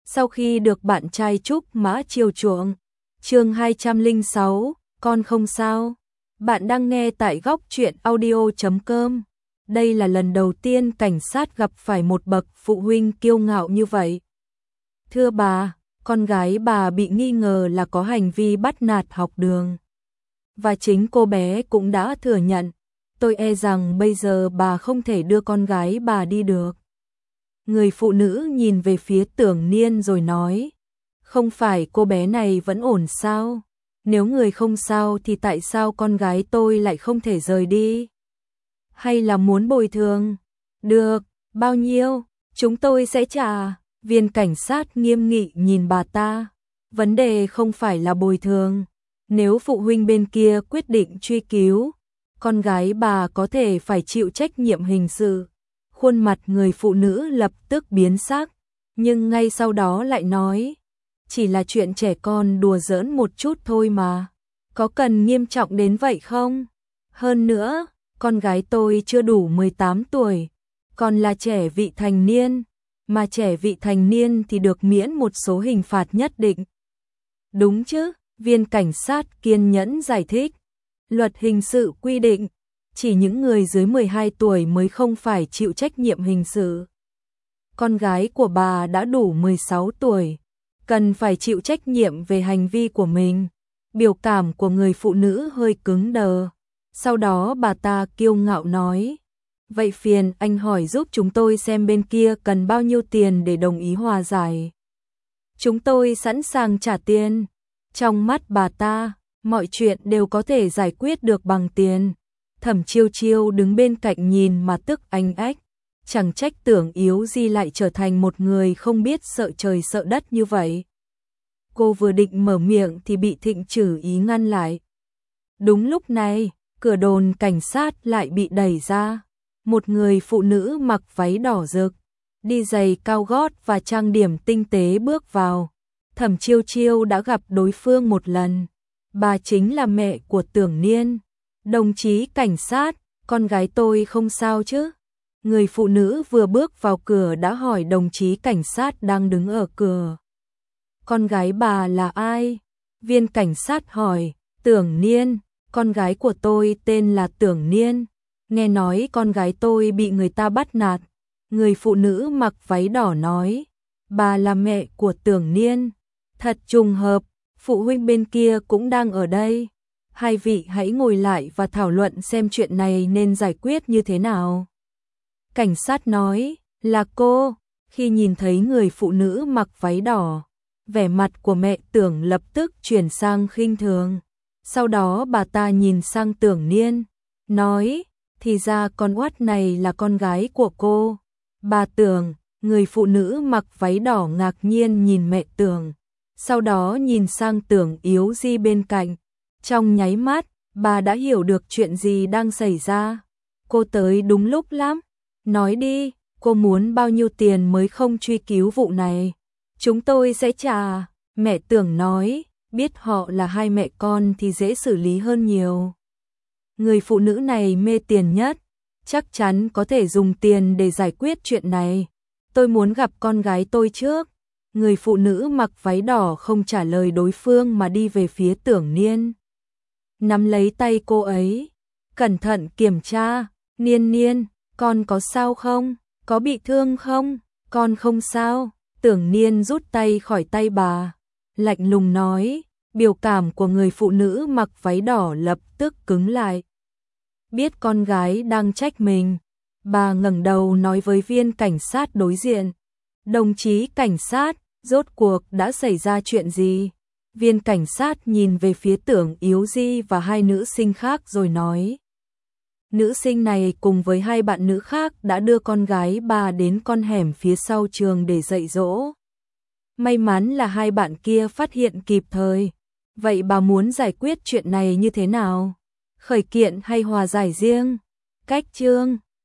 sau khi được bạn trai Trúc Mã chiều chuộng. Chương 206, con không sao. Bạn đang nghe tại góc truyện audio.com. Đây là lần đầu tiên cảnh sát gặp phải một bậc phụ huynh kiêu ngạo như vậy. Thưa bà, con gái bà bị nghi ngờ là có hành vi bắt nạt học đường. Và chính cô bé cũng đã thừa nhận. Tôi e rằng bây giờ bà không thể đưa con gái bà đi được. Người phụ nữ nhìn về phía Tưởng Niên rồi nói. Không phải cô bé này vẫn ổn sao? Nếu người không sao thì tại sao con gái tôi lại không thể rời đi? Hay là muốn bồi thường? Được, bao nhiêu? Chúng tôi sẽ trả. Viên cảnh sát nghiêm nghị nhìn bà ta. Vấn đề không phải là bồi thường. Nếu phụ huynh bên kia quyết định truy cứu, con gái bà có thể phải chịu trách nhiệm hình sự. Khuôn mặt người phụ nữ lập tức biến sắc, nhưng ngay sau đó lại nói, chỉ là chuyện trẻ con đùa giỡn một chút thôi mà, có cần nghiêm trọng đến vậy không? Hơn nữa, con gái tôi chưa đủ 18 tuổi, còn là trẻ vị thành niên, mà trẻ vị thành niên thì được miễn một số hình phạt nhất định. Đúng chứ? Viên cảnh sát kiên nhẫn giải thích. Luật hình sự quy định, chỉ những người dưới 12 tuổi mới không phải chịu trách nhiệm hình sự. Con gái của bà đã đủ 16 tuổi, cần phải chịu trách nhiệm về hành vi của mình. Biểu cảm của người phụ nữ hơi cứng đờ. Sau đó bà ta kiêu ngạo nói, vậy phiền anh hỏi giúp chúng tôi xem bên kia cần bao nhiêu tiền để đồng ý hòa giải. Chúng tôi sẵn sàng trả tiền. Trong mắt bà ta, mọi chuyện đều có thể giải quyết được bằng tiền. Thẩm Chiêu Chiêu đứng bên cạnh nhìn mà tức anh ách. Chẳng trách Tưởng Yếu Di lại trở thành một người không biết sợ trời sợ đất như vậy. Cô vừa định mở miệng thì bị Thịnh Trử Ý ngăn lại. Đúng lúc này, cửa đồn cảnh sát lại bị đẩy ra. Một người phụ nữ mặc váy đỏ rực, đi giày cao gót và trang điểm tinh tế bước vào. Thẩm Chiêu Chiêu đã gặp đối phương một lần. Bà chính là mẹ của Tưởng Niên. Đồng chí cảnh sát, con gái tôi không sao chứ? Người phụ nữ vừa bước vào cửa đã hỏi đồng chí cảnh sát đang đứng ở cửa. Con gái bà là ai? Viên cảnh sát hỏi. Tưởng Niên, con gái của tôi tên là Tưởng Niên. Nghe nói con gái tôi bị người ta bắt nạt. Người phụ nữ mặc váy đỏ nói. Bà là mẹ của Tưởng Niên. Thật trùng hợp, phụ huynh bên kia cũng đang ở đây. Hai vị hãy ngồi lại và thảo luận xem chuyện này nên giải quyết như thế nào. Cảnh sát nói, là cô. Khi nhìn thấy người phụ nữ mặc váy đỏ, vẻ mặt của mẹ Tưởng lập tức chuyển sang khinh thường. Sau đó bà ta nhìn sang Tưởng Niên, nói, thì ra con oát này là con gái của cô. Bà Tưởng, người phụ nữ mặc váy đỏ ngạc nhiên nhìn mẹ Tưởng. Sau đó nhìn sang Tưởng Yếu Di bên cạnh. Trong nháy mắt, bà đã hiểu được chuyện gì đang xảy ra. Cô tới đúng lúc lắm. Nói đi, cô muốn bao nhiêu tiền mới không truy cứu vụ này? Chúng tôi sẽ trả. Mẹ Tưởng nói, biết họ là hai mẹ con thì dễ xử lý hơn nhiều. Người phụ nữ này mê tiền nhất. Chắc chắn có thể dùng tiền để giải quyết chuyện này. Tôi muốn gặp con gái tôi trước. Người phụ nữ mặc váy đỏ không trả lời đối phương mà đi về phía Tưởng Niên. Nắm lấy tay cô ấy, cẩn thận kiểm tra. Niên Niên, con có sao không? Có bị thương không? Con không sao. Tưởng Niên rút tay khỏi tay bà, lạnh lùng nói. Biểu cảm của người phụ nữ mặc váy đỏ lập tức cứng lại. Biết con gái đang trách mình, bà ngẩng đầu nói với viên cảnh sát đối diện. Đồng chí cảnh sát, rốt cuộc đã xảy ra chuyện gì? Viên cảnh sát nhìn về phía Tưởng Yếu Di và hai nữ sinh khác rồi nói. Nữ sinh này cùng với hai bạn nữ khác đã đưa con gái bà đến con hẻm phía sau trường để dạy dỗ. May mắn là hai bạn kia phát hiện kịp thời. Vậy bà muốn giải quyết chuyện này như thế nào? Khởi kiện hay hòa giải riêng? Cách chương